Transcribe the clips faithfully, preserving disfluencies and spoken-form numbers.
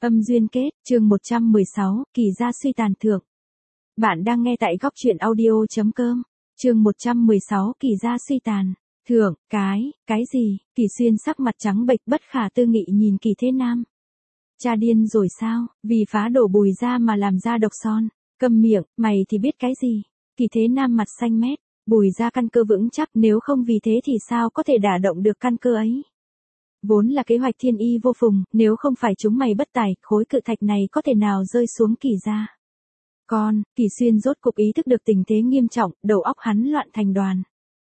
Âm duyên kết, chương một trăm mười sáu, kỳ gia suy tàn thượng. Bạn đang nghe tại góc truyện audio chấm com, chương một trăm mười sáu, kỳ gia suy tàn. Thượng, cái, cái gì? Kỳ Xuyên sắc mặt trắng bệch bất khả tư nghị nhìn Kỳ Thế Nam. Cha điên rồi sao, vì phá đổ Bùi gia mà làm ra độc son. Câm miệng, mày thì biết cái gì? Kỳ Thế Nam mặt xanh mét, Bùi gia căn cơ vững chắc, nếu không vì thế thì sao có thể đả động được căn cơ ấy. Vốn là kế hoạch thiên y vô phùng, nếu không phải chúng mày bất tài, khối cự thạch này có thể nào rơi xuống Kỳ gia. Con, Kỳ Xuyên rốt cục ý thức được tình thế nghiêm trọng, đầu óc hắn loạn thành đoàn.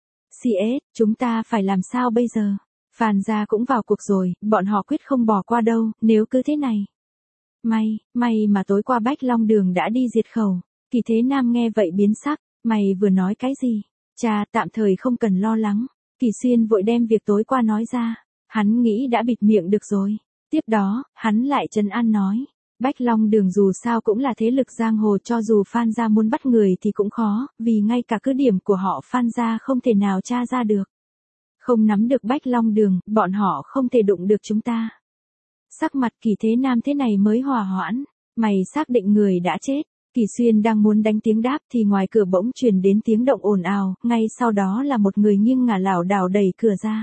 xê ét, chúng ta phải làm sao bây giờ? Phan gia cũng vào cuộc rồi, bọn họ quyết không bỏ qua đâu, nếu cứ thế này. May, may mà tối qua Bách Long Đường đã đi diệt khẩu. Kỳ Thế Nam nghe vậy biến sắc, mày vừa nói cái gì? Cha, tạm thời không cần lo lắng. Kỳ Xuyên vội đem việc tối qua nói ra. Hắn nghĩ đã bịt miệng được rồi. Tiếp đó, hắn lại trấn an nói. Bách Long Đường dù sao cũng là thế lực giang hồ, cho dù Phan gia muốn bắt người thì cũng khó, vì ngay cả cứ điểm của họ Phan gia không thể nào tra ra được. Không nắm được Bách Long Đường, bọn họ không thể đụng được chúng ta. Sắc mặt Kỳ Thế Nam thế này mới hòa hoãn. Mày xác định người đã chết. Kỳ Xuyên đang muốn đánh tiếng đáp thì ngoài cửa bỗng truyền đến tiếng động ồn ào, ngay sau đó là một người nghiêng ngả lảo đảo đẩy cửa ra.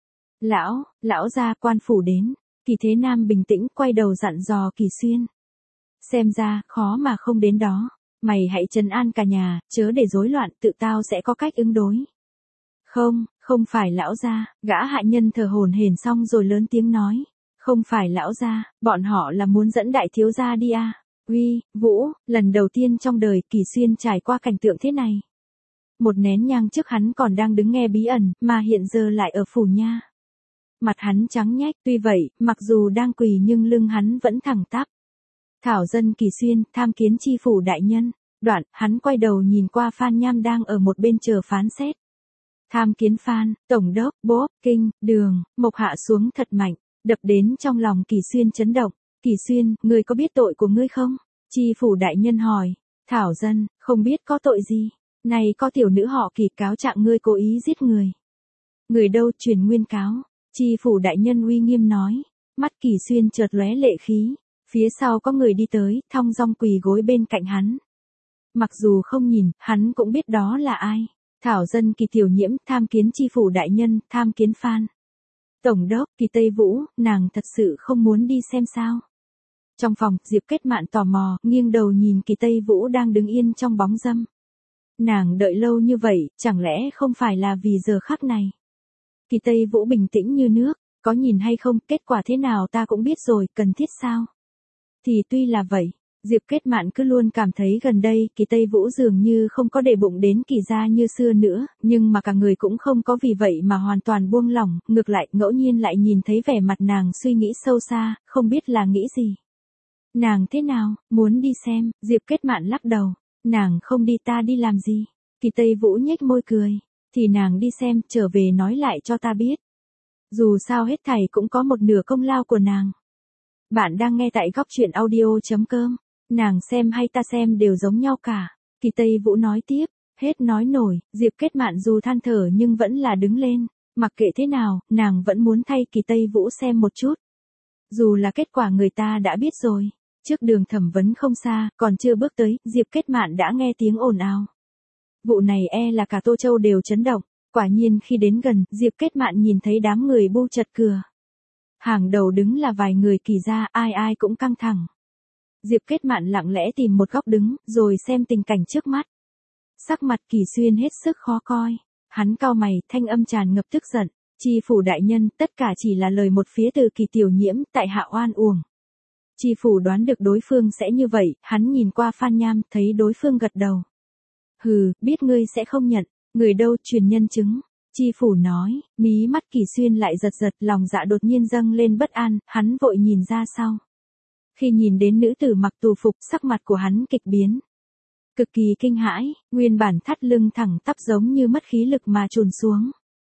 Lão, lão gia, quan phủ đến. Kỳ Thế Nam bình tĩnh quay đầu dặn dò Kỳ Xuyên. Xem ra, khó mà không đến đó. Mày hãy trấn an cả nhà, chớ để rối loạn, tự tao sẽ có cách ứng đối. Không, không phải lão gia, gã hạ nhân thở hổn hển xong rồi lớn tiếng nói. Không phải lão gia, bọn họ là muốn dẫn đại thiếu gia đi à. Uy, Vũ, lần đầu tiên trong đời Kỳ Xuyên trải qua cảnh tượng thế này. Một nén nhang trước hắn còn đang đứng nghe bí ẩn, mà hiện giờ lại ở phủ nha. Mặt hắn trắng nhách, tuy vậy, mặc dù đang quỳ nhưng lưng hắn vẫn thẳng tắp. Thảo dân Kỳ Xuyên, tham kiến chi phủ đại nhân. Đoạn, hắn quay đầu nhìn qua Phan Nham đang ở một bên chờ phán xét. Tham kiến Phan, tổng đốc, bốp, kinh, đường, mộc hạ xuống thật mạnh, đập đến trong lòng Kỳ Xuyên chấn động. Kỳ Xuyên, ngươi có biết tội của ngươi không? Chi phủ đại nhân hỏi. Thảo dân, không biết có tội gì. Này có tiểu nữ họ Kỳ cáo trạng ngươi cố ý giết người. Người đâu truyền nguyên cáo. Chi phủ đại nhân uy nghiêm nói. Mắt Kỳ Xuyên chợt lóe lệ khí. Phía sau có người đi tới, thong dong quỳ gối bên cạnh hắn. Mặc dù không nhìn, hắn cũng biết đó là ai. Thảo dân Kỳ tiểu nhiễm, tham kiến chi phủ đại nhân, tham kiến Phan. Tổng đốc, Kỳ Tây Vũ, nàng thật sự không muốn đi xem sao. Trong phòng, Diệp Kết Mạn tò mò, nghiêng đầu nhìn Kỳ Tây Vũ đang đứng yên trong bóng râm. Nàng đợi lâu như vậy, chẳng lẽ không phải là vì giờ khắc này? Kỳ Tây Vũ bình tĩnh như nước, có nhìn hay không, kết quả thế nào ta cũng biết rồi, cần thiết sao? Thì tuy là vậy, Diệp Kết Mạn cứ luôn cảm thấy gần đây Kỳ Tây Vũ dường như không có để bụng đến Kỳ gia như xưa nữa, nhưng mà cả người cũng không có vì vậy mà hoàn toàn buông lỏng, ngược lại ngẫu nhiên lại nhìn thấy vẻ mặt nàng suy nghĩ sâu xa, không biết là nghĩ gì. Nàng thế nào, muốn đi xem, Diệp Kết Mạn lắc đầu, nàng không đi ta đi làm gì? Kỳ Tây Vũ nhếch môi cười, thì nàng đi xem, trở về nói lại cho ta biết. Dù sao hết thảy cũng có một nửa công lao của nàng. Bạn đang nghe tại góc truyện audio chấm com, nàng xem hay ta xem đều giống nhau cả. Kỳ Tây Vũ nói tiếp, hết nói nổi, Diệp Kết Mạn dù than thở nhưng vẫn là đứng lên, mặc kệ thế nào, nàng vẫn muốn thay Kỳ Tây Vũ xem một chút. Dù là kết quả người ta đã biết rồi. Trước đường thẩm vấn không xa, còn chưa bước tới, Diệp Kết Mạn đã nghe tiếng ồn ào. Vụ này e là cả Tô Châu đều chấn động, quả nhiên khi đến gần, Diệp Kết Mạn nhìn thấy đám người bu chật cửa. Hàng đầu đứng là vài người Kỳ gia, ai ai cũng căng thẳng. Diệp Kết Mạn lặng lẽ tìm một góc đứng, rồi xem tình cảnh trước mắt. Sắc mặt Kỳ Xuyên hết sức khó coi, hắn cau mày, thanh âm tràn ngập tức giận. Chi phủ đại nhân, tất cả chỉ là lời một phía từ Kỳ tiểu nhiễm, tại hạ oan uổng. Chi phủ đoán được đối phương sẽ như vậy, hắn nhìn qua Phan Nham, thấy đối phương gật đầu. Hừ, biết ngươi sẽ không nhận, người đâu truyền nhân chứng. Chi phủ nói, mí mắt Kỳ Xuyên lại giật giật, lòng dạ đột nhiên dâng lên bất an, hắn vội nhìn ra sau. Khi nhìn đến nữ tử mặc tù phục, sắc mặt của hắn kịch biến. Cực kỳ kinh hãi, nguyên bản thắt lưng thẳng tắp giống như mất khí lực mà trùn xuống.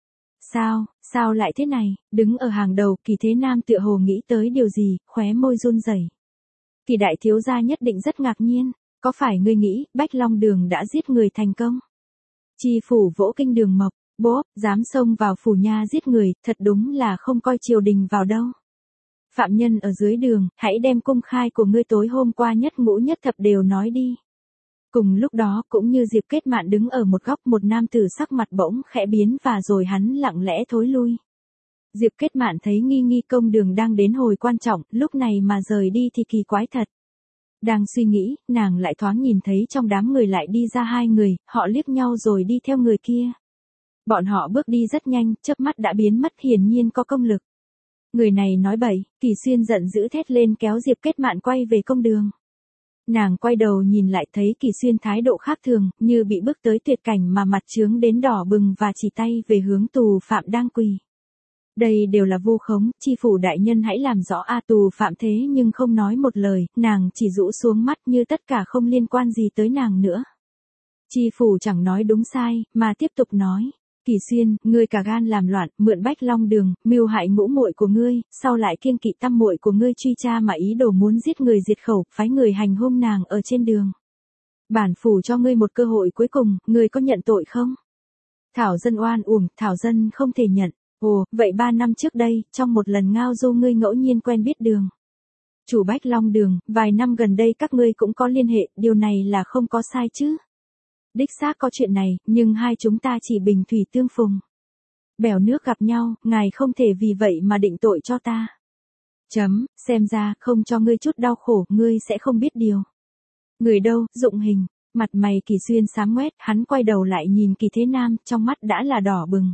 Sao, sao lại thế này, đứng ở hàng đầu, Kỳ Thế Nam tựa hồ nghĩ tới điều gì, khóe môi run rẩy. Kỳ đại thiếu gia nhất định rất ngạc nhiên, có phải ngươi nghĩ, Bách Long Đường đã giết người thành công? Chi phủ vỗ kinh đường mộc, bố, dám xông vào phủ nha giết người, thật đúng là không coi triều đình vào đâu. Phạm nhân ở dưới đường, hãy đem công khai của ngươi tối hôm qua nhất ngũ nhất thập đều nói đi. Cùng lúc đó cũng như Diệp Kết Mạn đứng ở một góc, một nam tử sắc mặt bỗng khẽ biến và rồi hắn lặng lẽ thối lui. Diệp Kết Mạn thấy nghi nghi công đường đang đến hồi quan trọng, lúc này mà rời đi thì kỳ quái thật. Đang suy nghĩ, nàng lại thoáng nhìn thấy trong đám người lại đi ra hai người, họ liếc nhau rồi đi theo người kia. Bọn họ bước đi rất nhanh, chớp mắt đã biến mất, hiển nhiên có công lực. Người này nói bậy, Kỳ Xuyên giận dữ thét lên kéo Diệp Kết Mạn quay về công đường. Nàng quay đầu nhìn lại thấy Kỳ Xuyên thái độ khác thường, như bị bước tới tuyệt cảnh mà mặt trướng đến đỏ bừng và chỉ tay về hướng tù phạm đang quỳ. Đây đều là vu khống, chi phủ đại nhân hãy làm rõ a. Tù phạm thế nhưng không nói một lời, nàng chỉ rũ xuống mắt như tất cả không liên quan gì tới nàng nữa. Chi phủ chẳng nói đúng sai, mà tiếp tục nói. Kỳ Xuyên, ngươi cả gan làm loạn, mượn Bách Long Đường, mưu hại ngũ muội của ngươi, sau lại kiêng kỵ tam muội của ngươi truy tra mà ý đồ muốn giết người diệt khẩu, phái người hành hung nàng ở trên đường. Bản phủ cho ngươi một cơ hội cuối cùng, ngươi có nhận tội không? Thảo dân oan uổng, Thảo dân không thể nhận. Ồ, vậy ba năm trước đây, trong một lần ngao du ngươi ngẫu nhiên quen biết Đường chủ Bách Long Đường, vài năm gần đây các ngươi cũng có liên hệ, điều này là không có sai chứ? Đích xác có chuyện này, nhưng hai chúng ta chỉ bình thủy tương phùng. Bèo nước gặp nhau, ngài không thể vì vậy mà định tội cho ta. Chấm, xem ra, không cho ngươi chút đau khổ, ngươi sẽ không biết điều. Người đâu, Dụng Hình, mặt mày Kỳ Xuyên xám ngoét, hắn quay đầu lại nhìn Kỳ Thế Nam, trong mắt đã là đỏ bừng.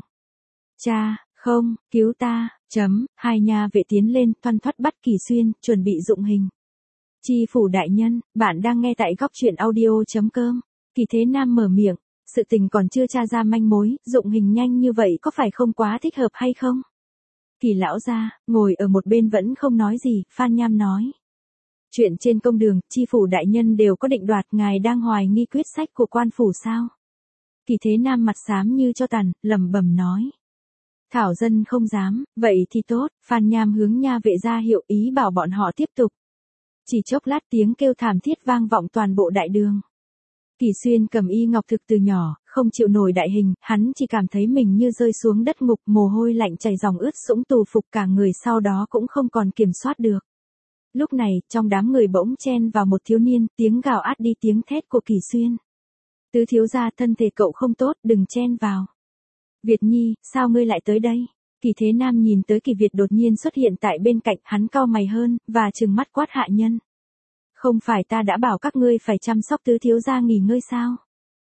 Cha, không, cứu ta, chấm, hai nha vệ tiến lên, thoăn thoắt bắt Kỳ Xuyên, chuẩn bị Dụng Hình. Chi phủ đại nhân, bạn đang nghe tại góc truyện audio.com. Kỳ Thế Nam mở miệng, sự tình còn chưa tra ra manh mối, Dụng Hình nhanh như vậy có phải không quá thích hợp hay không? Kỳ lão gia, ngồi ở một bên vẫn không nói gì, Phan Nham nói. Chuyện trên công đường, chi phủ đại nhân đều có định đoạt, ngài đang hoài nghi quyết sách của quan phủ sao? Kỳ Thế Nam mặt xám như cho tàn, lẩm bẩm nói. Thảo dân không dám, vậy thì tốt, Phan Nham hướng nha vệ ra hiệu ý bảo bọn họ tiếp tục. Chỉ chốc lát tiếng kêu thảm thiết vang vọng toàn bộ đại đường. Kỳ Xuyên cầm y ngọc thực từ nhỏ, không chịu nổi đại hình, hắn chỉ cảm thấy mình như rơi xuống đất ngục, mồ hôi lạnh chảy ròng ướt sũng tù phục cả người, sau đó cũng không còn kiểm soát được. Lúc này, trong đám người bỗng chen vào một thiếu niên, tiếng gào át đi tiếng thét của Kỳ Xuyên. Tứ thiếu gia, thân thể cậu không tốt, đừng chen vào. Việt Nhi, sao ngươi lại tới đây? Kỳ Thế Nam nhìn tới Kỳ Việt đột nhiên xuất hiện tại bên cạnh, hắn cau mày hơn, và trừng mắt quát hạ nhân. Không phải ta đã bảo các ngươi phải chăm sóc tứ thiếu gia nghỉ ngơi sao?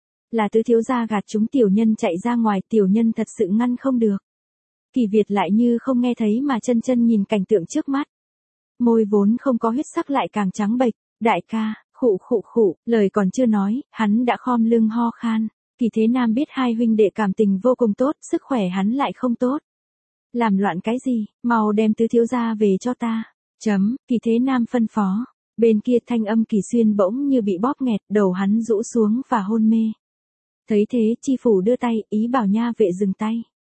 Là tứ thiếu gia gạt chúng tiểu nhân chạy ra ngoài, tiểu nhân thật sự ngăn không được. Kỳ Việt lại như không nghe thấy mà chân chân nhìn cảnh tượng trước mắt. Môi vốn không có huyết sắc lại càng trắng bệch, đại ca, khụ khụ khụ, lời còn chưa nói, hắn đã khom lưng ho khan. Kỳ Thế Nam biết hai huynh đệ cảm tình vô cùng tốt, sức khỏe hắn lại không tốt. Làm loạn cái gì, mau đem tứ thiếu gia về cho ta. Chấm, Kỳ Thế Nam phân phó. Bên kia thanh âm Kỳ Xuyên bỗng như bị bóp nghẹt, đầu hắn rũ xuống và hôn mê. Thấy thế, chi phủ đưa tay, ý bảo nha vệ dừng tay.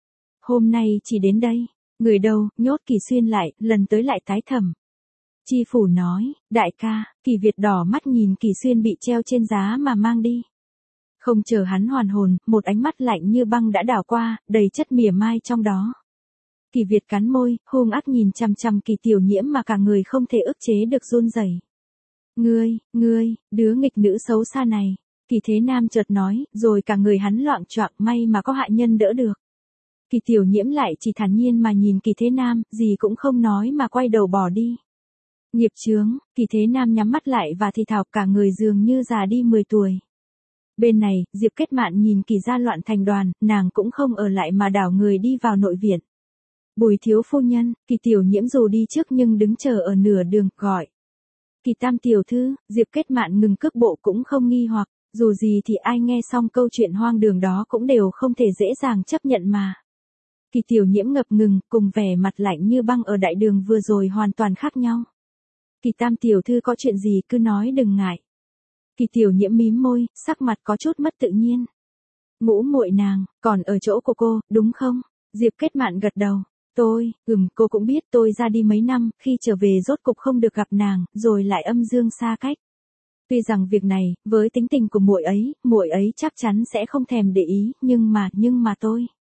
Hôm nay chỉ đến đây, người đâu, nhốt Kỳ Xuyên lại, lần tới lại tái thẩm. Chi phủ nói, đại ca, Kỳ Việt đỏ mắt nhìn Kỳ Xuyên bị treo trên giá mà mang đi. Không chờ hắn hoàn hồn, một ánh mắt lạnh như băng đã đảo qua, đầy chất mỉa mai trong đó. Kỳ Việt cắn môi, hung ác nhìn chằm chằm Kỳ Tiểu Nhiễm mà cả người không thể ức chế được run rẩy. Ngươi, ngươi, đứa nghịch nữ xấu xa này. Kỳ Thế Nam chợt nói, rồi cả người hắn loạng choạng, may mà có hạ nhân đỡ được. Kỳ Tiểu Nhiễm lại chỉ thản nhiên mà nhìn Kỳ Thế Nam, gì cũng không nói mà quay đầu bỏ đi. Nghiệp chướng, Kỳ Thế Nam nhắm mắt lại và thì thào, cả người dường như già đi mười tuổi. Bên này, Diệp Kết Mạn nhìn Kỳ gia loạn thành đoàn, nàng cũng không ở lại mà đảo người đi vào nội viện. Bùi thiếu phu nhân, Kỳ Tiểu Nhiễm dù đi trước nhưng đứng chờ ở nửa đường, gọi. Kỳ Tam tiểu thư, Diệp Kết Mạn ngừng cước bộ cũng không nghi hoặc, dù gì thì ai nghe xong câu chuyện hoang đường đó cũng đều không thể dễ dàng chấp nhận mà. Kỳ Tiểu Nhiễm ngập ngừng, cùng vẻ mặt lạnh như băng ở đại đường vừa rồi hoàn toàn khác nhau. Kỳ Tam tiểu thư có chuyện gì cứ nói đừng ngại. Kỳ Tiểu Nhiễm mím môi, sắc mặt có chút mất tự nhiên. Ngũ muội nàng, còn ở chỗ của cô, đúng không? Diệp Kết Mạn gật đầu. Tôi, ừm, cô cũng biết tôi ra đi mấy năm, khi trở về rốt cục không được gặp nàng, rồi lại âm dương xa cách. Tuy rằng việc này, với tính tình của muội ấy, muội ấy chắc chắn sẽ không thèm để ý, nhưng mà, nhưng mà tôi.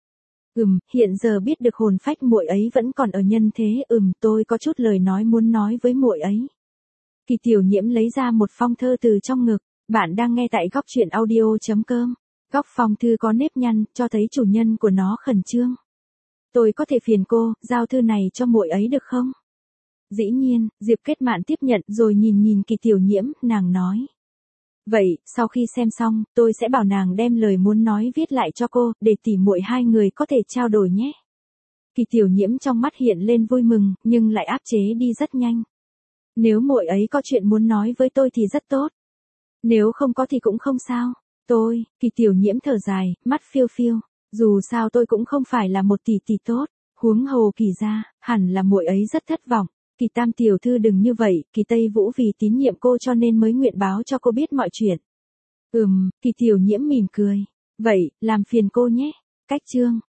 Ừm, hiện giờ biết được hồn phách muội ấy vẫn còn ở nhân thế, ừm, tôi có chút lời nói muốn nói với muội ấy. Kỳ Tiểu Nhiễm lấy ra một phong thơ từ trong ngực, bạn đang nghe tại góc truyện audio.com. Góc phong thư có nếp nhăn, cho thấy chủ nhân của nó khẩn trương. Tôi có thể phiền cô, giao thư này cho muội ấy được không? Dĩ nhiên, Diệp Kết Mạn tiếp nhận rồi nhìn nhìn Kỳ Tiểu Nhiễm, nàng nói. Vậy, sau khi xem xong, tôi sẽ bảo nàng đem lời muốn nói viết lại cho cô, để tỉ muội hai người có thể trao đổi nhé. Kỳ Tiểu Nhiễm trong mắt hiện lên vui mừng, nhưng lại áp chế đi rất nhanh. Nếu muội ấy có chuyện muốn nói với tôi thì rất tốt. Nếu không có thì cũng không sao. Tôi, Kỳ Tiểu Nhiễm thở dài, mắt phiêu phiêu. Dù sao tôi cũng không phải là một tỷ tỷ tốt. Huống hồ Kỳ gia, hẳn là muội ấy rất thất vọng. Kỳ Tam tiểu thư đừng như vậy, Kỳ Tây Vũ vì tín nhiệm cô cho nên mới nguyện báo cho cô biết mọi chuyện. Ừm, Kỳ Tiểu Nhiễm mỉm cười. Vậy, làm phiền cô nhé. Cách chương.